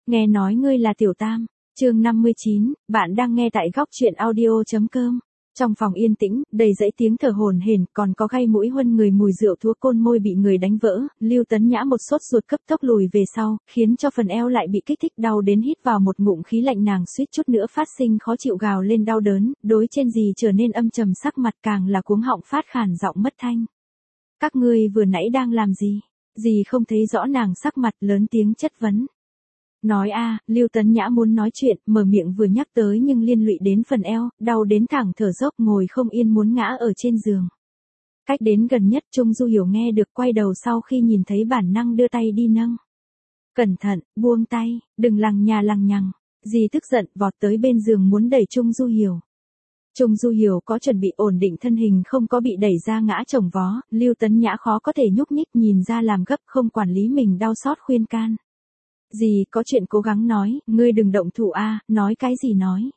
Nghe nói ngươi là Tiểu Tam. Chương 59, bạn đang nghe tại góc truyện audio.com. Trong phòng yên tĩnh, đầy dãy tiếng thở hổn hển, còn có gai mũi huân người mùi rượu thuốc côn môi bị người đánh vỡ, Lưu Tấn Nhã một sốt ruột cấp tốc lùi về sau, khiến cho phần eo lại bị kích thích đau đến hít vào một ngụm khí lạnh, nàng suýt chút nữa phát sinh khó chịu gào lên đau đớn, đối trên dì trở nên âm trầm sắc mặt, càng là cuống họng phát khản giọng mất thanh. Các ngươi vừa nãy đang làm gì? Dì không thấy rõ nàng sắc mặt, lớn tiếng chất vấn. Nói a, Lưu Tấn Nhã muốn nói chuyện, mở miệng vừa nhắc tới nhưng liên lụy đến phần eo, đau đến thẳng thở dốc, ngồi không yên muốn ngã ở trên giường. Cách đến gần nhất Trung Du Hiểu nghe được, quay đầu sau khi nhìn thấy bản năng đưa tay đi nâng. Cẩn thận, buông tay, đừng lằng nhà lằng nhằng. Dì tức giận vọt tới bên giường muốn đẩy Trung Du Hiểu. Trung Du Hiểu có chuẩn bị ổn định thân hình, không có bị đẩy ra ngã chồng vó, Lưu Tấn Nhã khó có thể nhúc nhích, nhìn ra làm gấp, không quản lý mình đau xót khuyên can. Dì có chuyện cố gắng nói, ngươi đừng động thủ a, nói cái gì nói.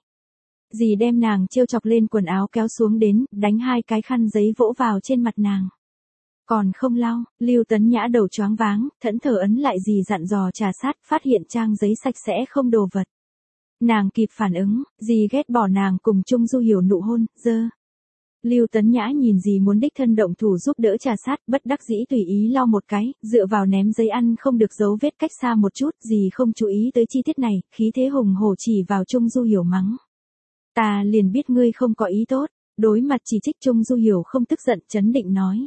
Dì đem nàng trêu chọc lên quần áo kéo xuống đến, đánh hai cái khăn giấy vỗ vào trên mặt nàng. Còn không lau, Lưu Tấn Nhã đầu choáng váng, thẫn thờ ấn lại dì dặn dò trà sát, phát hiện trang giấy sạch sẽ không đồ vật. Nàng kịp phản ứng, dì ghét bỏ nàng cùng Trung Du Hiểu nụ hôn, dơ. Lưu Tấn Nhã nhìn dì muốn đích thân động thủ giúp đỡ trà sát, bất đắc dĩ tùy ý lau một cái, dựa vào ném giấy ăn không được dấu vết cách xa một chút, dì không chú ý tới chi tiết này, khí thế hùng hổ chỉ vào Trung Du Hiểu mắng. Ta liền biết ngươi không có ý tốt, đối mặt chỉ trích Trung Du Hiểu không tức giận, trấn định nói.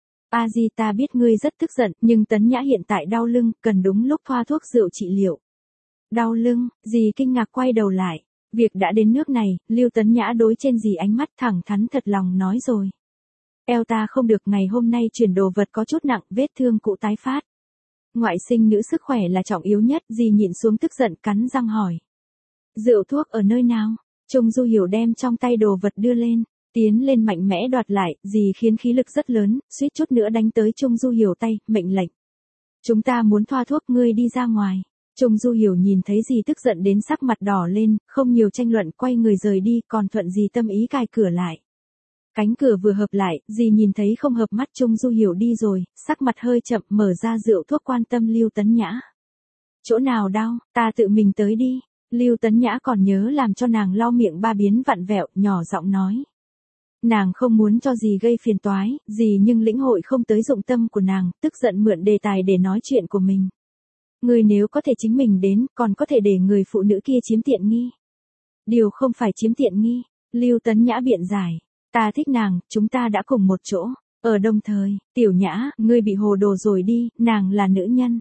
A Di, ta biết ngươi rất tức giận, nhưng Tấn Nhã hiện tại đau lưng, cần đúng lúc thoa thuốc rượu trị liệu. Đau lưng, dì kinh ngạc quay đầu lại. Việc đã đến nước này, Lưu Tấn Nhã đối trên dì ánh mắt thẳng thắn thật lòng nói rồi. Eo ta không được, ngày hôm nay chuyển đồ vật có chút nặng, vết thương cũ tái phát. Ngoại sinh nữ sức khỏe là trọng yếu nhất, dì nhịn xuống tức giận cắn răng hỏi. Rượu thuốc ở nơi nào? Trung Du Hiểu đem trong tay đồ vật đưa lên, tiến lên mạnh mẽ đoạt lại, dì khiến khí lực rất lớn, suýt chút nữa đánh tới Trung Du Hiểu tay, mệnh lệnh. Chúng ta muốn thoa thuốc, ngươi đi ra ngoài. Trung Du Hiểu nhìn thấy dì tức giận đến sắc mặt đỏ lên, không nhiều tranh luận, quay người rời đi, còn thuận dì tâm ý cài cửa lại. Cánh cửa vừa hợp lại, dì nhìn thấy không hợp mắt Trung Du Hiểu đi rồi, sắc mặt hơi chậm, mở ra rượu thuốc quan tâm Lưu Tấn Nhã. Chỗ nào đau, ta tự mình tới đi. Lưu Tấn Nhã còn nhớ làm cho nàng lau miệng ba biến vặn vẹo, nhỏ giọng nói. Nàng không muốn cho dì gây phiền toái, dì nhưng lĩnh hội không tới dụng tâm của nàng, tức giận mượn đề tài để nói chuyện của mình. Người nếu có thể chính mình đến, còn có thể để người phụ nữ kia chiếm tiện nghi. Điều không phải chiếm tiện nghi, Lưu Tấn Nhã biện giải. Ta thích nàng, chúng ta đã cùng một chỗ. Ở đồng thời, Tiểu Nhã, ngươi bị hồ đồ rồi đi, nàng là nữ nhân.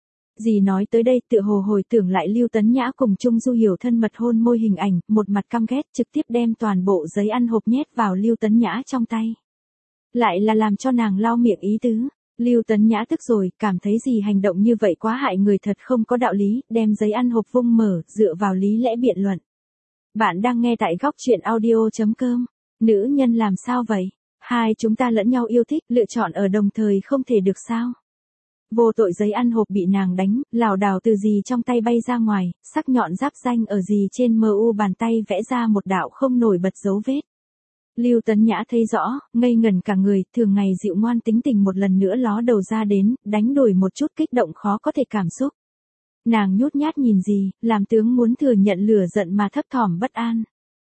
Dì nói tới đây tựa hồ hồi tưởng lại Lưu Tấn Nhã cùng Trung Du Hiểu thân mật hôn môi hình ảnh, một mặt căm ghét, trực tiếp đem toàn bộ giấy ăn hộp nhét vào Lưu Tấn Nhã trong tay. Lại là làm cho nàng lau miệng ý tứ. Lưu Tấn Nhã tức rồi, cảm thấy gì hành động như vậy quá hại người, thật không có đạo lý, đem giấy ăn hộp vung mở, dựa vào lý lẽ biện luận. Bạn đang nghe tại góc truyện audio.com. Nữ nhân làm sao vậy? Hai chúng ta lẫn nhau yêu thích, lựa chọn ở đồng thời không thể được sao? Vô tội giấy ăn hộp bị nàng đánh, lảo đảo từ dì trong tay bay ra ngoài, sắc nhọn giáp danh ở dì trên mu bàn tay vẽ ra một đạo không nổi bật dấu vết. Lưu Tấn Nhã thấy rõ, ngây ngẩn cả người, thường ngày dịu ngoan tính tình một lần nữa ló đầu ra đến, đánh đuổi một chút kích động khó có thể cảm xúc. Nàng nhút nhát nhìn dì, làm tướng muốn thừa nhận lửa giận mà thấp thỏm bất an.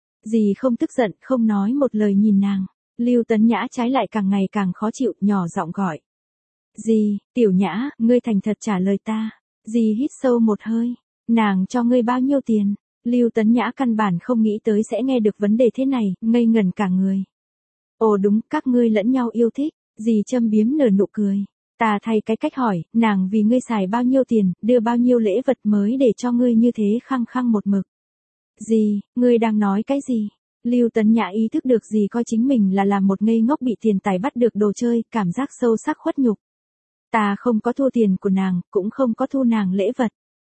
Dì không tức giận, không nói một lời nhìn nàng. Lưu Tấn Nhã trái lại càng ngày càng khó chịu, nhỏ giọng gọi. Dì, Tiểu Nhã, ngươi thành thật trả lời ta. Dì hít sâu một hơi. Nàng cho ngươi bao nhiêu tiền? Lưu Tấn Nhã căn bản không nghĩ tới sẽ nghe được vấn đề thế này, ngây ngẩn cả người. Ồ đúng, các ngươi lẫn nhau yêu thích, dì châm biếm nở nụ cười. Ta thay cái cách hỏi, nàng vì ngươi xài bao nhiêu tiền, đưa bao nhiêu lễ vật mới để cho ngươi như thế khăng khăng một mực. Dì, ngươi đang nói cái gì? Lưu Tấn Nhã ý thức được dì coi chính mình là làm một ngây ngốc bị tiền tài bắt được đồ chơi, cảm giác sâu sắc khuất nhục. Ta không có thu tiền của nàng, cũng không có thu nàng lễ vật.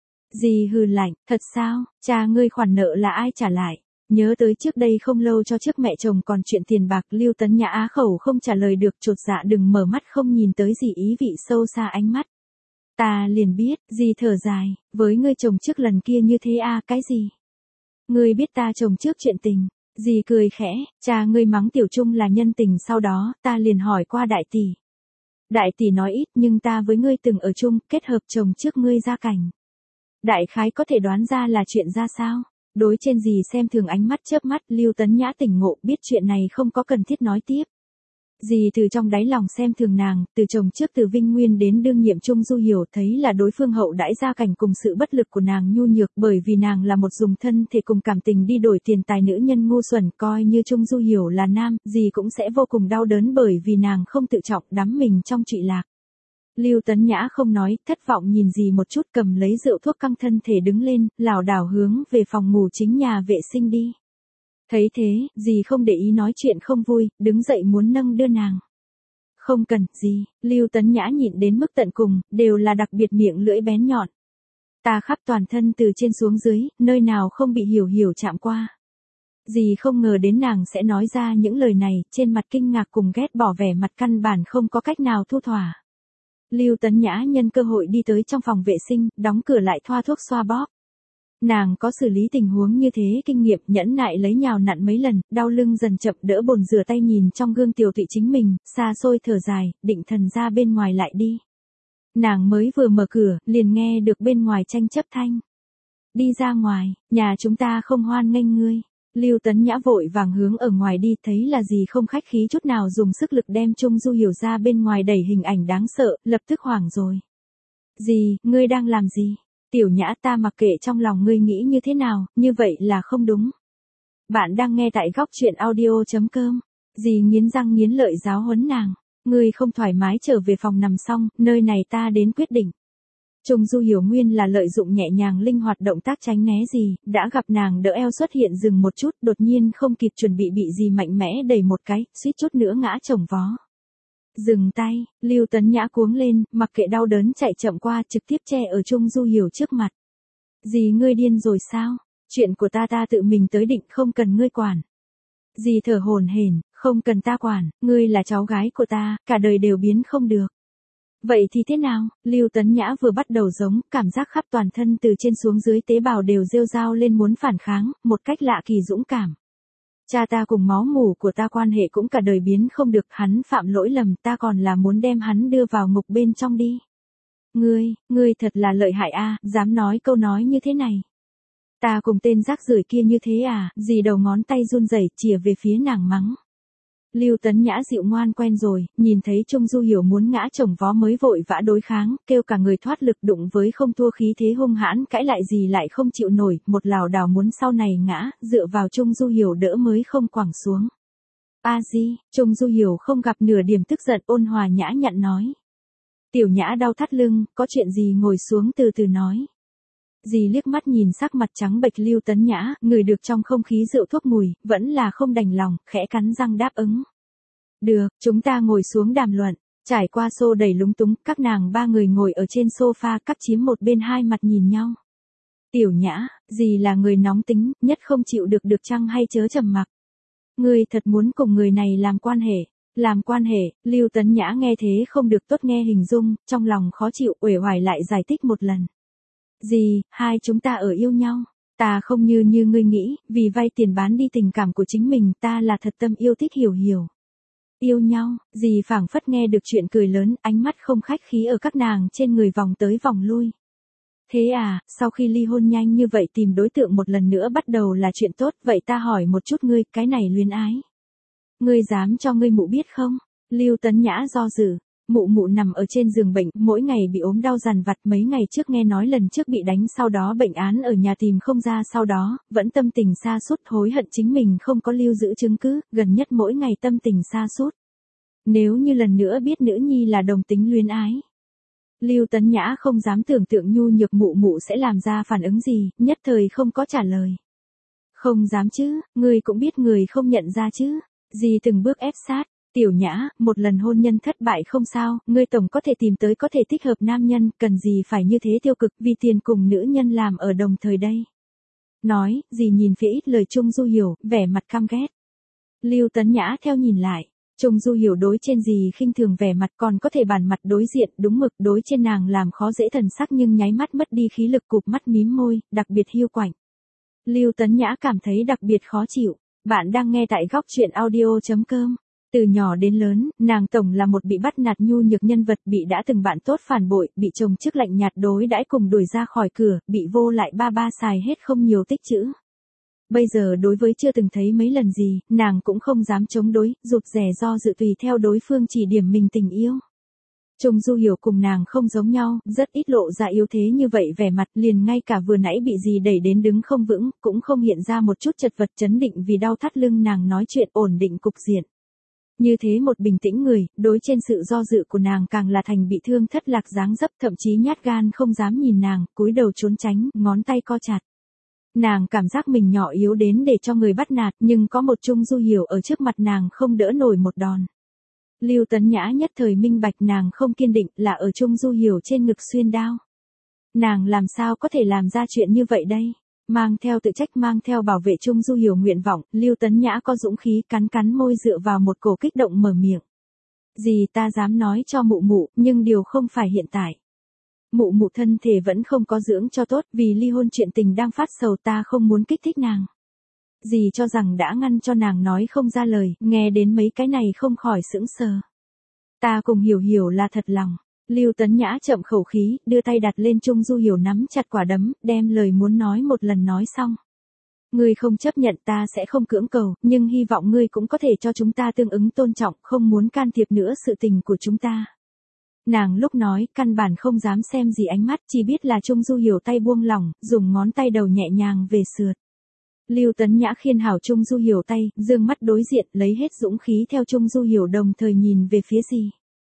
Dì hừ lạnh, thật sao, cha ngươi khoản nợ là ai trả lại? Nhớ tới trước đây không lâu cho trước mẹ chồng còn chuyện tiền bạc, Lưu Tấn Nhã á khẩu không trả lời được, chột dạ đừng mở mắt không nhìn tới dì ý vị sâu xa ánh mắt. Ta liền biết, dì thở dài, với ngươi chồng trước lần kia như thế à, cái gì? Ngươi biết ta chồng trước chuyện tình. Dì cười khẽ, cha ngươi mắng Tiểu Trung là nhân tình, sau đó, ta liền hỏi qua đại tỷ. Đại tỷ nói ít nhưng ta với ngươi từng ở chung, kết hợp chồng trước ngươi gia cảnh. Đại khái có thể đoán ra là chuyện ra sao. Đối trên dì xem thường ánh mắt chớp mắt, Lưu Tấn Nhã tỉnh ngộ, biết chuyện này không có cần thiết nói tiếp. Dì từ trong đáy lòng xem thường nàng, từ chồng trước từ Vinh Nguyên đến đương nhiệm Trung Du Hiểu thấy là đối phương hậu đãi gia cảnh cùng sự bất lực của nàng nhu nhược, bởi vì nàng là một dùng thân thể cùng cảm tình đi đổi tiền tài nữ nhân ngu xuẩn, coi như Trung Du Hiểu là nam, dì cũng sẽ vô cùng đau đớn bởi vì nàng không tự trọng đắm mình trong trụy lạc. Lưu Tấn Nhã không nói, thất vọng nhìn dì một chút, cầm lấy rượu thuốc căng thân thể đứng lên, lảo đảo hướng về phòng ngủ chính nhà vệ sinh đi. Thấy thế, dì không để ý nói chuyện không vui, đứng dậy muốn nâng đưa nàng. Không cần, dì, Lưu Tấn Nhã nhịn đến mức tận cùng, đều là đặc biệt miệng lưỡi bén nhọn. Ta khắp toàn thân từ trên xuống dưới, nơi nào không bị hiểu hiểu chạm qua. Dì không ngờ đến nàng sẽ nói ra những lời này, trên mặt kinh ngạc cùng ghét bỏ, vẻ mặt căn bản không có cách nào thu thỏa. Lưu Tấn Nhã nhân cơ hội đi tới trong phòng vệ sinh, đóng cửa lại, thoa thuốc xoa bóp. Nàng có xử lý tình huống như thế kinh nghiệm, nhẫn nại lấy nhào nặn mấy lần, đau lưng dần chậm đỡ bồn rửa tay, nhìn trong gương tiểu tụy chính mình, xa xôi thở dài, định thần ra bên ngoài lại đi. Nàng mới vừa mở cửa, liền nghe được bên ngoài tranh chấp thanh. Đi ra ngoài, nhà chúng ta không hoan nghênh ngươi. Lưu Tấn Nhã vội vàng hướng ở ngoài đi, thấy là gì không khách khí chút nào, dùng sức lực đem Trung Du Hiểu ra bên ngoài đẩy, hình ảnh đáng sợ, lập tức hoảng rồi. Dì, ngươi đang làm gì? Tiểu Nhã, ta mặc kệ trong lòng ngươi nghĩ như thế nào, như vậy là không đúng. Bạn đang nghe tại góc truyện audio.com. Dì nghiến răng nghiến lợi giáo huấn nàng. Ngươi không thoải mái trở về phòng nằm xong, nơi này ta đến quyết định. Trung Du Hiểu nguyên là lợi dụng nhẹ nhàng linh hoạt động tác tránh né dì, đã gặp nàng đỡ eo xuất hiện dừng một chút, đột nhiên không kịp chuẩn bị dì mạnh mẽ đẩy một cái, suýt chút nữa ngã chồng vó. Dừng tay, Lưu Tấn Nhã cuống lên, mặc kệ đau đớn chạy chậm qua, trực tiếp che ở Trung Du Hiểu trước mặt. Dì, ngươi điên rồi sao? Chuyện của ta tự mình tới định, không cần ngươi quản. Dì thở hổn hển, không cần ta quản, ngươi là cháu gái của ta, cả đời đều biến không được. Vậy thì thế nào? Lưu Tấn Nhã vừa bắt đầu giống, cảm giác khắp toàn thân từ trên xuống dưới tế bào đều rêu rao lên muốn phản kháng, một cách lạ kỳ dũng cảm. Cha ta cùng máu mủ của ta quan hệ cũng cả đời biến không được, hắn phạm lỗi lầm, ta còn là muốn đem hắn đưa vào ngục bên trong đi. Ngươi thật là lợi hại a, dám nói câu nói như thế này. Ta cùng tên rác rưởi kia như thế à? Dì đầu ngón tay run rẩy chìa về phía nàng mắng. Lưu Tấn Nhã dịu ngoan quen rồi, nhìn thấy Trung Du Hiểu muốn ngã chồng vó mới vội vã đối kháng, kêu cả người thoát lực, đụng với không thua khí thế hung hãn, cãi lại gì lại không chịu nổi, một lảo đảo muốn sau này ngã, dựa vào Trung Du Hiểu đỡ mới không quẳng xuống. A Di, Trung Du Hiểu không gặp nửa điểm tức giận, ôn hòa nhã nhặn nói. Tiểu Nhã đau thắt lưng, có chuyện gì ngồi xuống từ từ nói. Dì liếc mắt nhìn sắc mặt trắng bệch Lưu Tấn Nhã, ngửi được trong không khí rượu thuốc mùi, vẫn là không đành lòng, khẽ cắn răng đáp ứng. Được, chúng ta ngồi xuống đàm luận. Trải qua xô đẩy lúng túng, các nàng ba người ngồi ở trên sofa, cắt chiếm một bên, hai mặt nhìn nhau. Tiểu Nhã, dì là người nóng tính, nhất không chịu được chăng hay chớ trầm mặc. Ngươi thật muốn cùng người này làm quan hệ. Làm quan hệ, Lưu Tấn Nhã nghe thế không được tốt, nghe hình dung, trong lòng khó chịu, uể oải lại giải thích một lần. Dì, hai chúng ta ở yêu nhau. Ta không như ngươi nghĩ, vì vay tiền bán đi tình cảm của chính mình, ta là thật tâm yêu thích Hiểu Hiểu. Yêu nhau, dì phảng phất nghe được chuyện cười lớn, ánh mắt không khách khí ở các nàng trên người vòng tới vòng lui. Thế à, sau khi ly hôn nhanh như vậy tìm đối tượng một lần nữa bắt đầu là chuyện tốt, vậy ta hỏi một chút ngươi, cái này luyến ái. Ngươi dám cho ngươi mụ biết không? Lưu Tấn Nhã do dự. Mụ nằm ở trên giường bệnh, mỗi ngày bị ốm đau dằn vặt, mấy ngày trước nghe nói lần trước bị đánh, sau đó bệnh án ở nhà tìm không ra, sau đó, vẫn tâm tình sa sút, hối hận chính mình không có lưu giữ chứng cứ, gần nhất mỗi ngày tâm tình sa sút. Nếu như lần nữa biết nữ nhi là đồng tính luyến ái. Lưu Tấn Nhã không dám tưởng tượng nhu nhược mụ sẽ làm ra phản ứng gì, nhất thời không có trả lời. Không dám chứ, ngươi cũng biết người không nhận ra chứ. Dì từng bước ép sát. Tiểu Nhã, một lần hôn nhân thất bại không sao, ngươi tổng có thể tìm tới có thể thích hợp nam nhân, cần gì phải như thế tiêu cực, vì tiền cùng nữ nhân làm ở đồng thời đây. Nói, dì nhìn phía ít lời Trung Du Hiểu, vẻ mặt căm ghét. Lưu Tấn Nhã theo nhìn lại, Trung Du Hiểu đối trên dì khinh thường vẻ mặt, còn có thể bản mặt đối diện, đúng mực đối trên nàng làm khó dễ thần sắc, nhưng nháy mắt mất đi khí lực, cụp mắt mím môi, đặc biệt hiu quạnh. Lưu Tấn Nhã cảm thấy đặc biệt khó chịu. Bạn đang nghe tại góc truyện audio.com. Từ nhỏ đến lớn, nàng tổng là một bị bắt nạt nhu nhược nhân vật, bị đã từng bạn tốt phản bội, bị chồng trước lạnh nhạt đối đãi cùng đuổi ra khỏi cửa, bị vô lại ba xài hết không nhiều tích trữ. Bây giờ đối với chưa từng thấy mấy lần gì, nàng cũng không dám chống đối, rụt rè do dự tùy theo đối phương chỉ điểm mình tình yêu. Trung Du Hiểu cùng nàng không giống nhau, rất ít lộ ra yếu thế như vậy, vẻ mặt liền ngay cả vừa nãy bị gì đẩy đến đứng không vững, cũng không hiện ra một chút chật vật, chấn định vì đau thắt lưng, nàng nói chuyện ổn định cục diện. Như thế một bình tĩnh người, đối trên sự do dự của nàng càng là thành bị thương thất lạc dáng dấp, thậm chí nhát gan không dám nhìn nàng, cúi đầu trốn tránh, ngón tay co chặt. Nàng cảm giác mình nhỏ yếu đến để cho người bắt nạt, nhưng có một Trung Du Hiểu ở trước mặt nàng không đỡ nổi một đòn. Lưu Tấn Nhã nhất thời minh bạch nàng không kiên định là ở Trung Du Hiểu trên ngực xuyên đao. Nàng làm sao có thể làm ra chuyện như vậy đây? Mang theo tự trách, mang theo bảo vệ Trung Du Hiểu nguyện vọng, Lưu Tấn Nhã có dũng khí cắn cắn môi dựa vào một cổ kích động mở miệng. Gì ta dám nói cho mụ mụ, nhưng điều không phải hiện tại. Mụ mụ thân thể vẫn không có dưỡng cho tốt, vì ly hôn chuyện tình đang phát sầu, ta không muốn kích thích nàng. Dì cho rằng đã ngăn cho nàng nói không ra lời, nghe đến mấy cái này không khỏi sững sờ. Ta cùng Hiểu Hiểu là thật lòng. Lưu Tấn Nhã chậm khẩu khí, đưa tay đặt lên Trung Du Hiểu nắm chặt quả đấm, đem lời muốn nói một lần nói xong. Ngươi không chấp nhận ta sẽ không cưỡng cầu, nhưng hy vọng ngươi cũng có thể cho chúng ta tương ứng tôn trọng, không muốn can thiệp nữa sự tình của chúng ta. Nàng lúc nói, căn bản không dám xem gì ánh mắt, chỉ biết là Trung Du Hiểu tay buông lỏng, dùng ngón tay đầu nhẹ nhàng về sượt. Lưu Tấn Nhã khiên hảo Trung Du Hiểu tay, dương mắt đối diện, lấy hết dũng khí theo Trung Du Hiểu đồng thời nhìn về phía dì.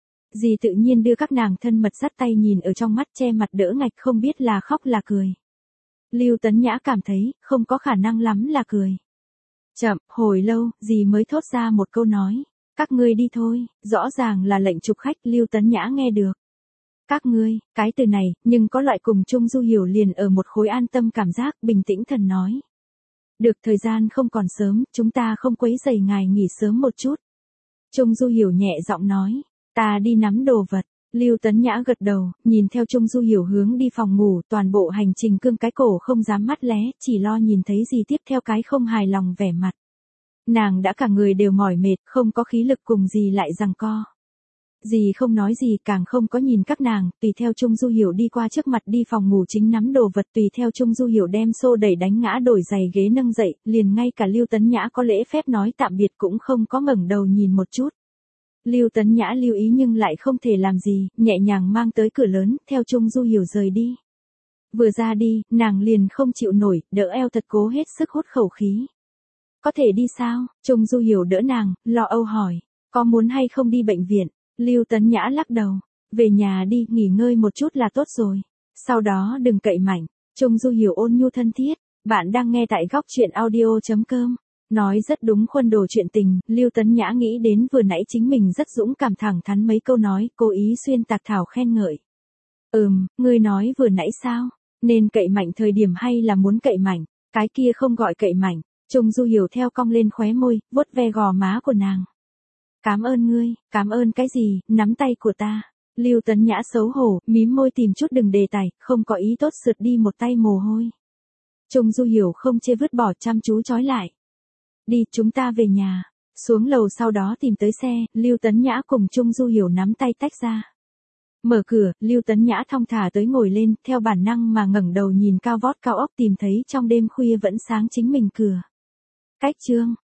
Dì tự nhiên đưa các nàng thân mật dắt tay, nhìn ở trong mắt, che mặt đỡ ngạch, không biết là khóc là cười. Lưu Tấn Nhã cảm thấy, không có khả năng lắm là cười. Chậm, hồi lâu, dì mới thốt ra một câu nói. Các ngươi đi thôi, rõ ràng là lệnh chụp khách, Lưu Tấn Nhã nghe được. Các ngươi, cái từ này, nhưng có loại cùng Trung Du Hiểu liền ở một khối an tâm cảm giác, bình tĩnh thần nói. Được, thời gian không còn sớm, chúng ta không quấy rầy ngài, nghỉ sớm một chút. Trung Du Hiểu nhẹ giọng nói, ta đi nắm đồ vật. Lưu Tấn Nhã gật đầu, nhìn theo Trung Du Hiểu hướng đi phòng ngủ, toàn bộ hành trình cương cái cổ không dám mắt lé, chỉ lo nhìn thấy gì tiếp theo cái không hài lòng vẻ mặt. Nàng đã cả người đều mỏi mệt, không có khí lực cùng dì lại giằng co. Dì không nói gì, càng không có nhìn các nàng, tùy theo Trung Du Hiểu đi qua trước mặt đi phòng ngủ chính nắm đồ vật, tùy theo Trung Du Hiểu đem xô đẩy đánh ngã, đổi giày ghế nâng dậy, liền ngay cả Lưu Tấn Nhã có lễ phép nói tạm biệt cũng không có ngẩng đầu nhìn một chút. Lưu Tấn Nhã lưu ý nhưng lại không thể làm gì, nhẹ nhàng mang tới cửa lớn, theo Trung Du Hiểu rời đi. Vừa ra đi, nàng liền không chịu nổi, đỡ eo thật cố hết sức hút khẩu khí. Có thể đi sao? Trung Du Hiểu đỡ nàng, lo âu hỏi. Có muốn hay không đi bệnh viện? Lưu Tấn Nhã lắc đầu. Về nhà đi, nghỉ ngơi một chút là tốt rồi. Sau đó đừng cậy mạnh. Trung Du Hiểu ôn nhu thân thiết. Bạn đang nghe tại góc truyện audio.com. Nói rất đúng khuôn đồ chuyện tình, Lưu Tấn Nhã nghĩ đến vừa nãy chính mình rất dũng cảm thẳng thắn mấy câu nói, cố ý xuyên tạc thảo khen ngợi. Ngươi nói vừa nãy sao? Nên cậy mạnh thời điểm hay là muốn cậy mạnh? Cái kia không gọi cậy mạnh. Trung Du Hiểu theo cong lên khóe môi, vuốt ve gò má của nàng. Cảm ơn ngươi, cảm ơn cái gì, nắm tay của ta. Lưu Tấn Nhã xấu hổ, mím môi tìm chút đừng đề tài, không có ý tốt sượt đi một tay mồ hôi. Trung Du Hiểu không chê vứt bỏ, chăm chú trói lại. Đi, chúng ta về nhà. Xuống lầu sau đó tìm tới xe, Lưu Tấn Nhã cùng Trung Du Hiểu nắm tay tách ra. Mở cửa, Lưu Tấn Nhã thong thả tới ngồi lên, theo bản năng mà ngẩng đầu nhìn cao vót cao ốc, tìm thấy trong đêm khuya vẫn sáng chính mình cửa. Cách chương